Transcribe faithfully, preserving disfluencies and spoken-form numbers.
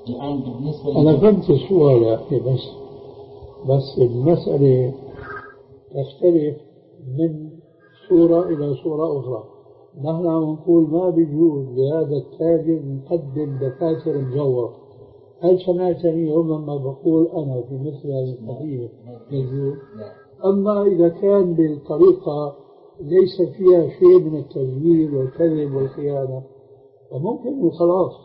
الآن بالنسبة أنا فهمت السؤال يا أخي، بس بس المسألة تختلف من صورة إلى صورة أخرى. نحن عم نقول ما بيجوز لهذا التاجر يقدم دفاتر مزورة. هل سمعتني يوم لما بقول أنا في مثل هذه القضية يجوز؟ أما إذا كان بالطريقة ليس فيها شيء من التزوير والكذب والخيانة فممكن وخلاص.